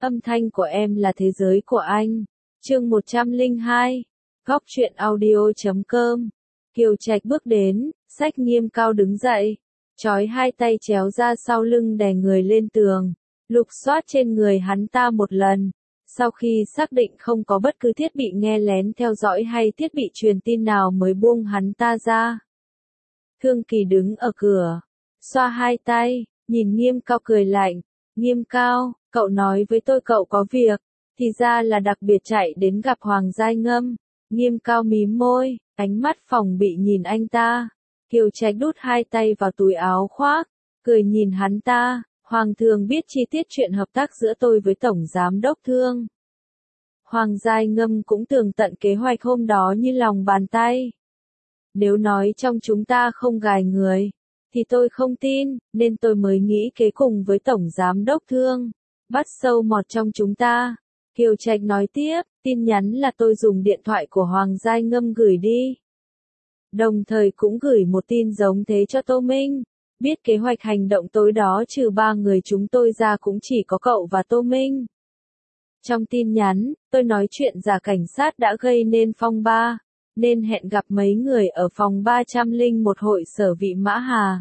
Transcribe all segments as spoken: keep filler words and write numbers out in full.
Âm thanh của em là thế giới của anh. Chương một trăm lẻ hai. Góc truyện audio chấm com. Kiều Trạch bước đến, xách Nghiêm Cao đứng dậy, trói hai tay chéo ra sau lưng đè người lên tường, lục soát trên người hắn ta một lần. Sau khi xác định không có bất cứ thiết bị nghe lén theo dõi hay thiết bị truyền tin nào mới buông hắn ta ra. Thương Kỳ đứng ở cửa, xoa hai tay, nhìn Nghiêm Cao cười lạnh. Nghiêm Cao, cậu nói với tôi cậu có việc, thì ra là đặc biệt chạy đến gặp Hoàng Giai Ngâm. Nghiêm Cao mím môi, ánh mắt phòng bị nhìn anh ta. Kiều Trạch đút hai tay vào túi áo khoác, cười nhìn hắn ta. Hoàng thượng biết chi tiết chuyện hợp tác giữa tôi với Tổng Giám Đốc Thương. Hoàng Giai Ngâm cũng tường tận kế hoạch hôm đó như lòng bàn tay. Nếu nói trong chúng ta không gài người, thì tôi không tin, nên tôi mới nghĩ kế cùng với Tổng Giám Đốc Thương, bắt sâu mọt trong chúng ta. Kiều Trạch nói tiếp, tin nhắn là tôi dùng điện thoại của Hoàng Giai Ngâm gửi đi. Đồng thời cũng gửi một tin giống thế cho Tô Minh. Biết kế hoạch hành động tối đó trừ ba người chúng tôi ra cũng chỉ có cậu và Tô Minh. Trong tin nhắn, tôi nói chuyện giả cảnh sát đã gây nên phong ba, nên hẹn gặp mấy người ở phòng ba trăm lẻ một hội sở Vị Mã Hà.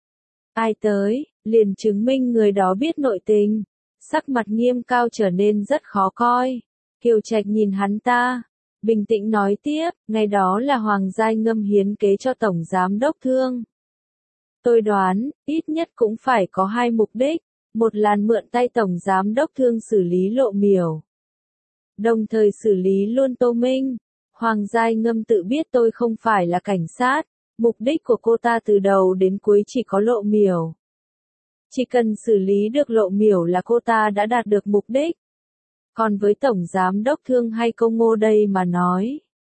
Ai tới, liền chứng minh người đó biết nội tình. Sắc mặt Nghiêm Cao trở nên rất khó coi. Kiều Trạch nhìn hắn ta, bình tĩnh nói tiếp, ngày đó là Hoàng Giai Ngâm hiến kế cho Tổng Giám Đốc Thương. Tôi đoán, ít nhất cũng phải có hai mục đích, một là mượn tay Tổng Giám Đốc Thương xử lý Lộ Miểu, đồng thời xử lý luôn Tô Minh. Hoàng Giai Ngâm tự biết tôi không phải là cảnh sát, mục đích của cô ta từ đầu đến cuối chỉ có Lộ Miểu. Chỉ cần xử lý được Lộ Miểu là cô ta đã đạt được mục đích. Còn với Tổng Giám Đốc Thương hay Công Ngô đây mà nói,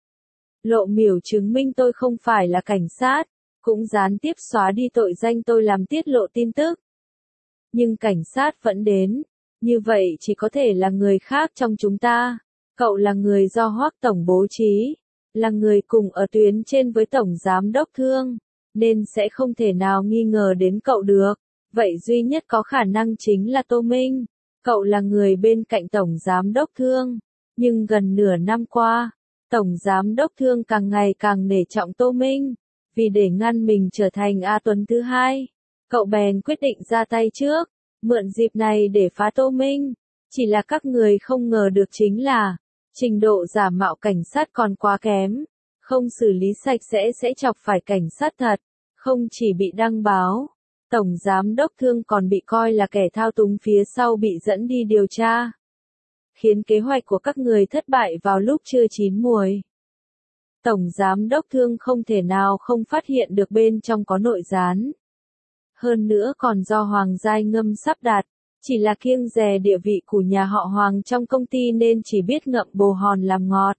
Lộ Miểu chứng minh tôi không phải là cảnh sát, cũng gián tiếp xóa đi tội danh tôi làm tiết lộ tin tức. Nhưng cảnh sát vẫn đến, như vậy chỉ có thể là người khác trong chúng ta. Cậu là người do Hoắc Tổng bố trí, là người cùng ở tuyến trên với Tổng Giám Đốc Thương, nên sẽ không thể nào nghi ngờ đến cậu được. Vậy duy nhất có khả năng chính là Tô Minh. Cậu là người bên cạnh Tổng Giám Đốc Thương, nhưng gần nửa năm qua, Tổng Giám Đốc Thương càng ngày càng nể trọng Tô Minh. Vì để ngăn mình trở thành A Tuấn thứ hai, cậu bèn quyết định ra tay trước, mượn dịp này để phá Tô Minh. Chỉ là các người không ngờ được chính là, trình độ giả mạo cảnh sát còn quá kém, không xử lý sạch sẽ sẽ chọc phải cảnh sát thật, không chỉ bị đăng báo, Tổng Giám Đốc Thương còn bị coi là kẻ thao túng phía sau bị dẫn đi điều tra, khiến kế hoạch của các người thất bại vào lúc chưa chín muồi. Tổng Giám Đốc Thương không thể nào không phát hiện được bên trong có nội gián. Hơn nữa còn do Hoàng Giai Ngâm sắp đặt, chỉ là kiêng dè địa vị của nhà họ Hoàng trong công ty nên chỉ biết ngậm bồ hòn làm ngọt.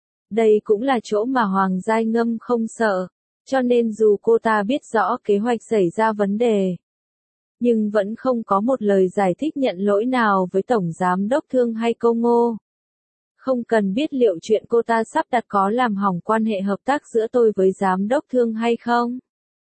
Đây cũng là chỗ mà Hoàng Giai Ngâm không sợ, cho nên dù cô ta biết rõ kế hoạch xảy ra vấn đề, nhưng vẫn không có một lời giải thích nhận lỗi nào với Tổng Giám Đốc Thương hay Công Ngô. Không cần biết liệu chuyện cô ta sắp đặt có làm hỏng quan hệ hợp tác giữa tôi với Giám Đốc Thương hay không.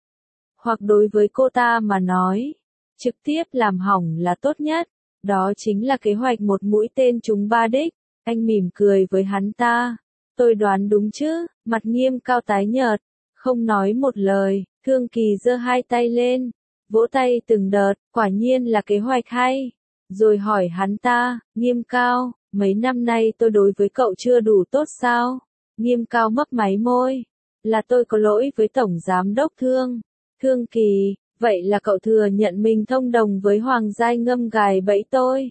Hoặc đối với cô ta mà nói, trực tiếp làm hỏng là tốt nhất. Đó chính là kế hoạch một mũi tên trúng ba đích. Anh mỉm cười với hắn ta. Tôi đoán đúng chứ? Mặt Nghiêm Cao tái nhợt, không nói một lời. Thương Kỳ giơ hai tay lên, vỗ tay từng đợt, quả nhiên là kế hoạch hay. Rồi hỏi hắn ta, Nghiêm Cao, mấy năm nay tôi đối với cậu chưa đủ tốt sao? Nghiêm Cao mấp máy môi, là tôi có lỗi với Tổng Giám Đốc Thương. Thương Kỳ, vậy là cậu thừa nhận mình thông đồng với Hoàng Giai Ngâm gài bẫy tôi.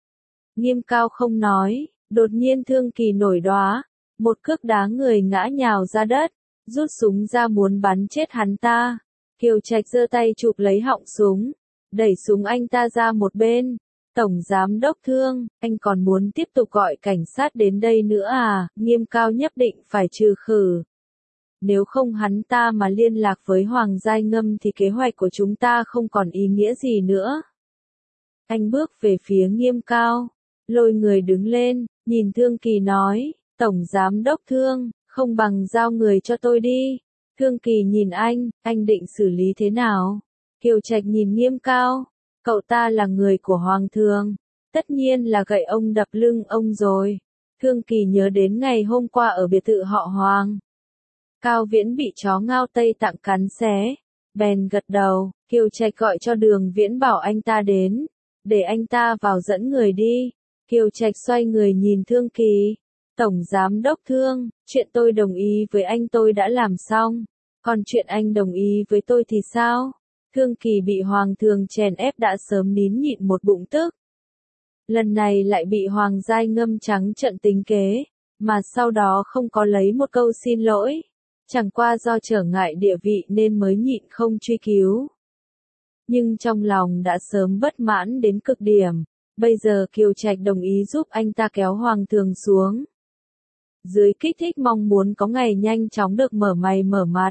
Nghiêm Cao không nói, đột nhiên Thương Kỳ nổi đoá, một cước đá người ngã nhào ra đất, rút súng ra muốn bắn chết hắn ta. Kiều Trạch giơ tay chụp lấy họng súng, đẩy súng anh ta ra một bên. Tổng Giám Đốc Thương, anh còn muốn tiếp tục gọi cảnh sát đến đây nữa à? Nghiêm Cao nhất định phải trừ khử. Nếu không hắn ta mà liên lạc với Hoàng Giai Ngâm thì kế hoạch của chúng ta không còn ý nghĩa gì nữa. Anh bước về phía Nghiêm Cao, lôi người đứng lên, nhìn Thương Kỳ nói, Tổng Giám Đốc Thương, không bằng giao người cho tôi đi. Thương Kỳ nhìn anh, anh định xử lý thế nào? Kiều Trạch nhìn Nghiêm Cao, cậu ta là người của Hoàng thượng, Tất nhiên là gậy ông đập lưng ông rồi. Thương Kỳ nhớ đến ngày hôm qua ở biệt thự họ Hoàng. Cao Viễn bị chó ngao Tây Tạng cắn xé. Bèn gật đầu, Kiều Trạch gọi cho Đường Viễn bảo anh ta đến. Để anh ta vào dẫn người đi. Kiều Trạch xoay người nhìn Thương Kỳ. Tổng Giám Đốc Thương, chuyện tôi đồng ý với anh tôi đã làm xong. Còn chuyện anh đồng ý với tôi thì sao? Thương Kỳ bị Hoàng thượng chèn ép đã sớm nín nhịn một bụng tức. Lần này lại bị Hoàng Giai Ngâm trắng trợn tính kế, mà sau đó không có lấy một câu xin lỗi. Chẳng qua do trở ngại địa vị nên mới nhịn không truy cứu. Nhưng trong lòng đã sớm bất mãn đến cực điểm. Bây giờ Kiều Trạch đồng ý giúp anh ta kéo Hoàng thượng xuống. Dưới kích thích mong muốn có ngày nhanh chóng được mở mày mở mặt.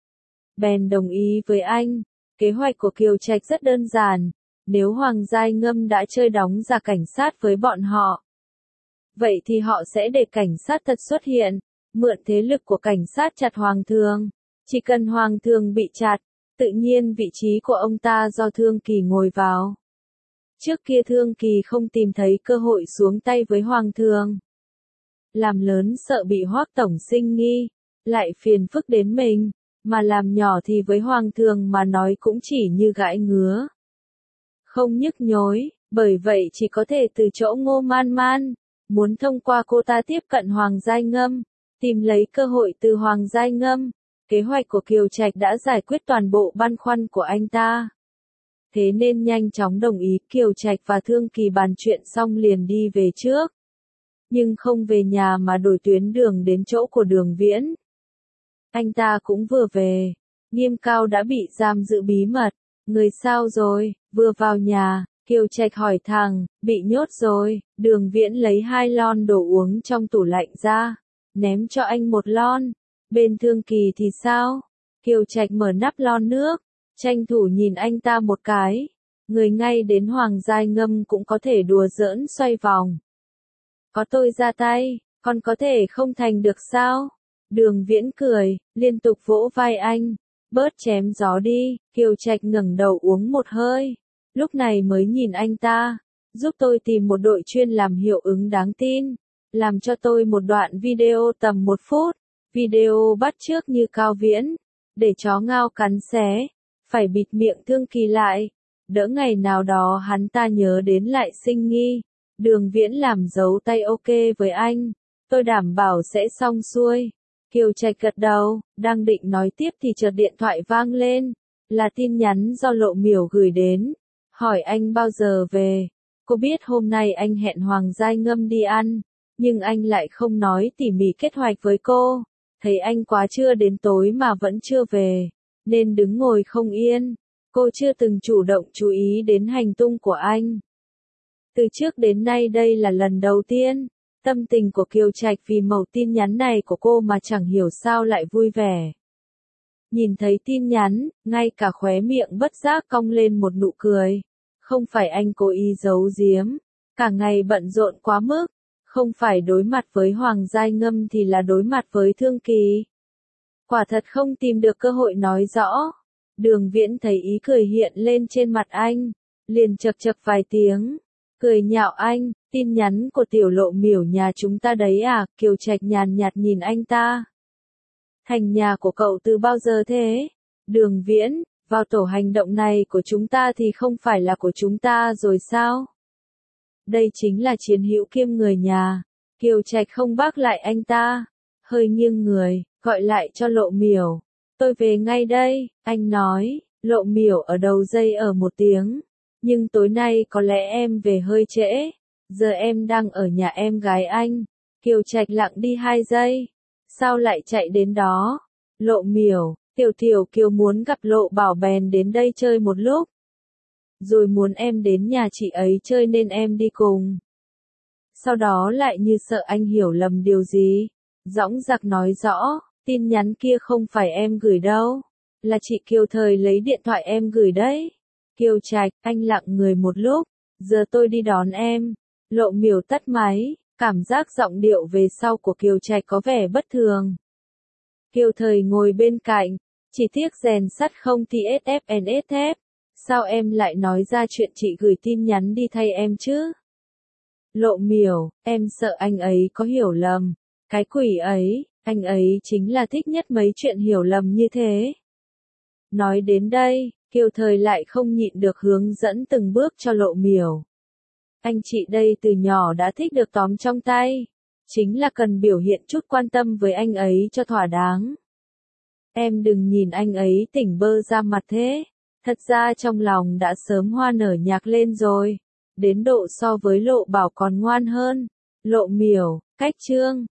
Bèn đồng ý với anh. Kế hoạch của Kiều Trạch rất đơn giản. Nếu Hoàng Giai Ngâm đã chơi đóng giả cảnh sát với bọn họ, vậy thì họ sẽ để cảnh sát thật xuất hiện, mượn thế lực của cảnh sát chặt Hoàng thượng. Chỉ cần Hoàng thượng bị chặt, tự nhiên vị trí của ông ta do Thương Kỳ ngồi vào. Trước kia Thương Kỳ không tìm thấy cơ hội xuống tay với Hoàng thượng. Làm lớn sợ bị Hoắc tổng sinh nghi, lại phiền phức đến mình, mà làm nhỏ thì với Hoàng thượng mà nói cũng chỉ như gãi ngứa. Không nhức nhối, bởi vậy chỉ có thể từ chỗ Ngô Man Man, muốn thông qua cô ta tiếp cận Hoàng Giai Ngâm, tìm lấy cơ hội từ Hoàng Giai Ngâm. Kế hoạch của Kiều Trạch đã giải quyết toàn bộ băn khoăn của anh ta. Thế nên nhanh chóng đồng ý, Kiều Trạch và Thương Kỳ bàn chuyện xong liền đi về trước. Nhưng không về nhà mà đổi tuyến đường đến chỗ của Đường Viễn. Anh ta cũng vừa về, Nghiêm Cao đã bị giam giữ bí mật. Người sao rồi? Vừa vào nhà, Kiều Trạch hỏi thằng, bị nhốt rồi. Đường Viễn lấy hai lon đồ uống trong tủ lạnh ra, ném cho anh một lon. Bên Thương Kỳ thì sao? Kiều Trạch mở nắp lon nước, tranh thủ nhìn anh ta một cái. Người ngay đến Hoàng Giai Ngâm cũng có thể đùa giỡn xoay vòng. Có tôi ra tay, còn có thể không thành được sao? Đường Viễn cười, liên tục vỗ vai anh. Bớt chém gió đi. Kiều Trạch ngẩng đầu uống một hơi. Lúc này mới nhìn anh ta. Giúp tôi tìm một đội chuyên làm hiệu ứng đáng tin. Làm cho tôi một đoạn video tầm một phút. Video bắt chước như Cao Viễn. Để chó ngao cắn xé. Phải bịt miệng Thương Kỳ lại. Đỡ ngày nào đó hắn ta nhớ đến lại sinh nghi. Đường Viễn làm dấu tay ok với anh. Tôi đảm bảo sẽ xong xuôi. Kiều Trạch gật đầu, đang định nói tiếp thì chợt điện thoại vang lên. Là tin nhắn do Lộ Miểu gửi đến. Hỏi anh bao giờ về. Cô biết hôm nay anh hẹn Hoàng Giai Ngâm đi ăn. Nhưng anh lại không nói tỉ mỉ kế hoạch với cô. Thấy anh quá trưa đến tối mà vẫn chưa về. Nên đứng ngồi không yên. Cô chưa từng chủ động chú ý đến hành tung của anh. Từ trước đến nay đây là lần đầu tiên. Tâm tình của Kiều Trạch vì mẩu tin nhắn này của cô mà chẳng hiểu sao lại vui vẻ. Nhìn thấy tin nhắn, ngay cả khóe miệng bất giác cong lên một nụ cười. Không phải anh cố ý giấu giếm, cả ngày bận rộn quá mức, không phải đối mặt với Hoàng Giai Ngâm thì là đối mặt với Thương Kỳ. Quả thật không tìm được cơ hội nói rõ. Đường Viễn thấy ý cười hiện lên trên mặt anh, liền chậc chậc vài tiếng. Cười nhạo anh, tin nhắn của tiểu Lộ Miểu nhà chúng ta đấy à? Kiều Trạch nhàn nhạt nhìn anh ta. Thành nhà của cậu từ bao giờ thế? Đường Viễn, vào tổ hành động này của chúng ta thì không phải là của chúng ta rồi sao? Đây chính là chiến hữu kiêm người nhà. Kiều Trạch không bác lại anh ta. Hơi nghiêng người, gọi lại cho Lộ Miểu. Tôi về ngay đây, anh nói. Lộ Miểu ở đầu dây ở một tiếng. Nhưng tối nay có lẽ em về hơi trễ. Giờ em đang ở nhà em gái anh. Kiều Trạch lặng đi hai giây. Sao lại chạy đến đó? Lộ Miểu, Tiểu Tiểu Kiều muốn gặp Lộ Bảo bèn đến đây chơi một lúc. Rồi muốn em đến nhà chị ấy chơi nên em đi cùng. Sau đó lại như sợ anh hiểu lầm điều gì. Dõng dạc nói rõ, tin nhắn kia không phải em gửi đâu. Là chị Kiều Thời lấy điện thoại em gửi đấy. Kiều Trạch, anh lặng người một lúc. Giờ tôi đi đón em. Lộ Miểu tắt máy. Cảm giác giọng điệu về sau của Kiều Trạch có vẻ bất thường. Kiều Thời ngồi bên cạnh. Chỉ tiếc rèn sắt không thì ét ép en ét thép. Sao em lại nói ra chuyện chị gửi tin nhắn đi thay em chứ? Lộ miểu, em sợ anh ấy có hiểu lầm. Cái quỷ ấy, anh ấy chính là thích nhất mấy chuyện hiểu lầm như thế. Nói đến đây, Kiều Thời lại không nhịn được hướng dẫn từng bước cho Lộ miểu. Anh chị đây từ nhỏ đã thích được tóm trong tay. Chính là cần biểu hiện chút quan tâm với anh ấy cho thỏa đáng. Em đừng nhìn anh ấy tỉnh bơ ra mặt thế. Thật ra trong lòng đã sớm hoa nở nhạc lên rồi. Đến độ so với Lộ Bảo còn ngoan hơn. Lộ miểu, cách chương.